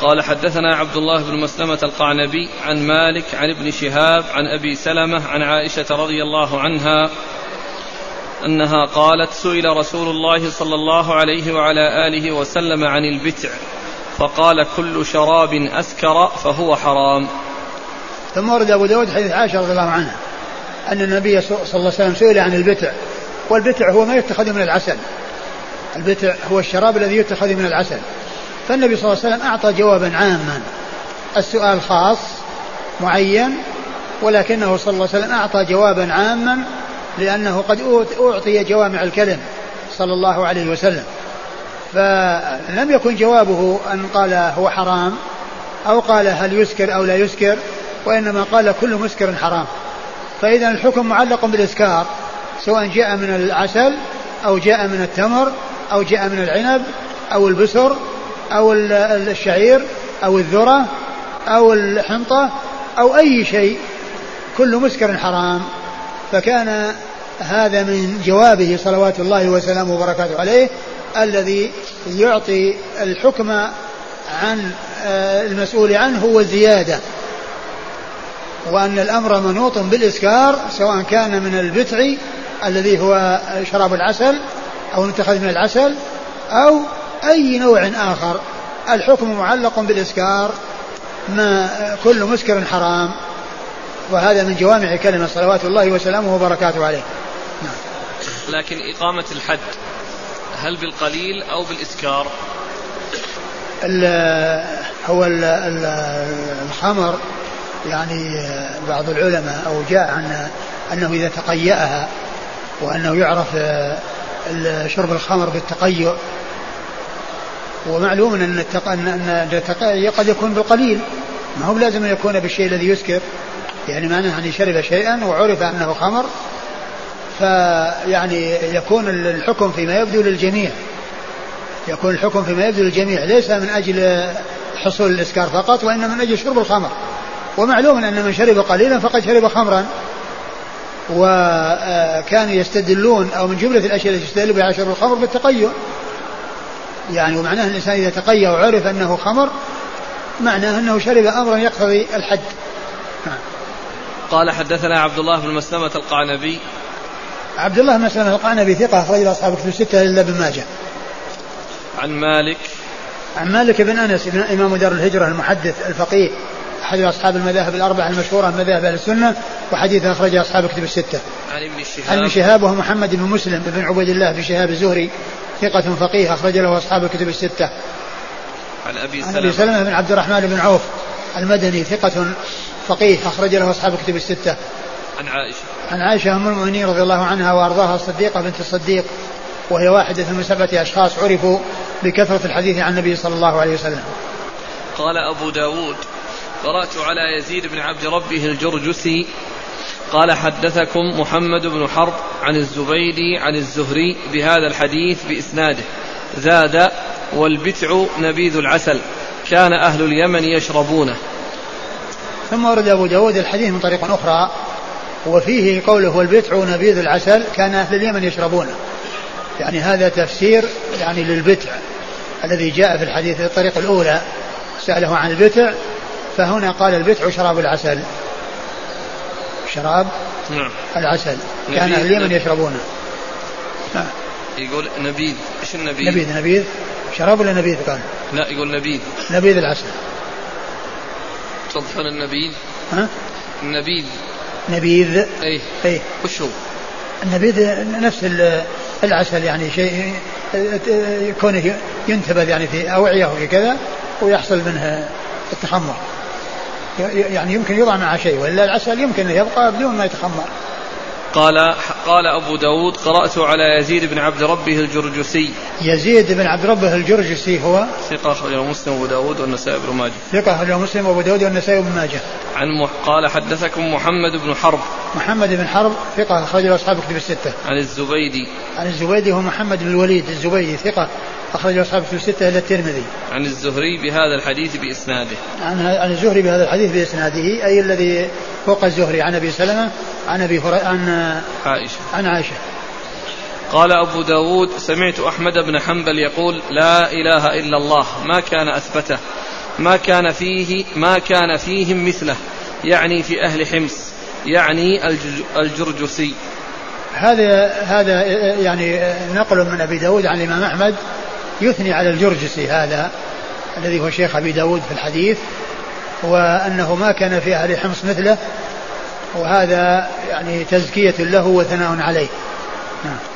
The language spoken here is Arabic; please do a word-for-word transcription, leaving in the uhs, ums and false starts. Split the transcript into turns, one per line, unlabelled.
قال حدثنا عبد الله بن مسلمة القعنبي عن مالك عن ابن شهاب عن أبي سلمة عن عائشة رضي الله عنها أنها قالت سئل رسول الله صلى الله عليه وعلى آله وسلم عن البتع فقال كل شراب أسكر فهو حرام.
ثم ورد أبو داود حديث عائشة رضي الله عنها أن النبي صلى الله عليه وسلم سئل عن البتع، والبتع هو ما يتخذ من العسل، البتع هو الشراب الذي يتخذ من العسل. فالنبي صلى الله عليه وسلم أعطى جوابا عاما، السؤال خاص معين، ولكنه صلى الله عليه وسلم أعطى جوابا عاما لأنه قد أعطي جوامع الكلم صلى الله عليه وسلم. فلم يكن جوابه أن قال هو حرام أو قال هل يسكر أو لا يسكر، وإنما قال كل مسكر حرام. فإذا الحكم معلق بالإسكار، سواء جاء من العسل أو جاء من التمر أو جاء من العنب أو البسر أو الشعير أو الذرة أو الحنطة أو أي شيء، كل مسكر حرام. فكان هذا من جوابه صلوات الله وسلامه وبركاته عليه الذي يعطي الحكم عن المسؤول عنه هو الزيادة، وأن الأمر منوط بالإسكار سواء كان من البتع الذي هو شراب العسل أو نتخذ من العسل أو أي نوع آخر، الحكم معلق بالإسكار، ما كل مسكر حرام. وهذا من جوامع كلمة صلوات الله وسلامه وبركاته عليه. نعم.
لكن إقامة الحد هل بالقليل أو بالإسكار؟
ال هو ال ال الخمر يعني بعض العلماء أو جاء عنه أنه إذا تقيأها، وأنه يعرف شرب الخمر بالتقيؤ، ومعلوم أن التقيؤ قد يكون بالقليل، ما هو لازم أن يكون بالشيء الذي يسكر، يعني معناه أن شرب شيئا وعرف أنه خمر، فيعني يكون الحكم فيما يبدو للجميع، يكون الحكم فيما يبدو للجميع ليس من أجل حصول الإسكار فقط، وإنما من أجل شرب الخمر. ومعلوم أن من شرب قليلا فقد شرب خمرا. وكانوا يستدلون أو من جملة الأشياء التي يستدل بها شرب الخمر بالتقيؤ، يعني ومعناه الإنسان إذا تقيأ وعرف أنه خمر معناه أنه شرب أمرا يقتضي الحد.
قال حدثنا عبد الله بن مسلمة القعنبي.
عبد الله بن مسلمة القعنبي ثقة أخرج أصحاب كتب الستة إلا ابن ماجه.
عن مالك
عن مالك بن أنس إمام دار الهجرة المحدث الفقيه أحد أصحاب المذاهب الأربعة المشهورة من مذاهب أهل السنة، وحديث أخرج أصحاب كتب الستة.
عن ابن شهاب
عن ابن شهاب وهو محمد بن مسلم بن عبيد الله بن شهاب الزهري ثقة فقيه أخرج له أصحاب الكتب الستة.
عن أبي
سلمة, سلمة بن عبد الرحمن بن عوف المدني ثقة فقيه أخرج له أصحاب الكتب الستة.
عن عائشة
عن عائشة أم المؤمنين رضي الله عنها وأرضاها الصديقة بنت الصديق، وهي واحدة من سبعة أشخاص عرفوا بكثرة الحديث عن النبي صلى الله عليه وسلم.
قال أبو داود قرأت على يزيد بن عبد ربه الجرجسي قال حدثكم محمد بن حرب عن الزبيدي عن الزهري بهذا الحديث بإسناده، زاد والبتع نبيذ العسل كان أهل اليمن يشربونه.
ثم ورد أبو داود الحديث من طريق أخرى وفيه قوله والبتع نبيذ العسل كان أهل اليمن يشربونه، يعني هذا تفسير يعني للبتع الذي جاء في الحديث الطريق الأولى سأله عن البتع، فهنا قال البتع شراب العسل، شراب
نعم.
العسل كان أهل اليمن يشربونه.
نعم. يقول نبيذ، ايش النبيذ؟
نبيذ نبيذ شراب ولا نبيذ؟ قال
لا يقول نبيذ
نبيذ العسل.
صدفنا النبيذ
ها؟
النبيذ
نبيذ
اي
اي
وش هو؟
النبيذ نفس العسل، يعني شيء يكون ينتبذ يعني في أوعية وكذا ويحصل منها التخمر، يعني يمكن يضع مع شيء، وإلا العسل يمكن يبقى بدون ما يتخمر.
قال قال أبو داود قرأت على يزيد بن عبد ربه الجرجسي.
يزيد بن عبد ربه الجرجسي هو
ثقة أخرجه مسلم وأبو داود والنسائي بن ماجه.
ثقة أخرجه مسلم وأبو داود والنسائي بن ماجه.
عن مح... قال حدثكم محمد بن حرب.
محمد بن حرب ثقة أخرجه أصحاب كتب الستة.
عن الزبيدي.
عن الزبيدي هو محمد بن الوليد الزبيدي ثقة أخرجه أصحاب كتب الستة إلا الترمذي.
عن الزهري بهذا الحديث بإسناده.
عن عن الزهري بهذا الحديث بإسناده، أي الذي فوق الزهري عن أبي سلمة عن أبي فر... عن
عائشة.
عن عائشة.
قال أبو داود سمعت أحمد بن حنبل يقول لا إله إلا الله ما كان أثبته، ما كان فيه ما كان فيهم مثله، يعني في أهل حمص، يعني الجرجسي.
هذا هذا يعني نقل من أبي داود عن الإمام أحمد يثني على الجرجسي هذا الذي هو شيخ أبي داود في الحديث، وأنه ما كان في أهل حمص مثله، وهذا يعني تزكية له وثناء عليه.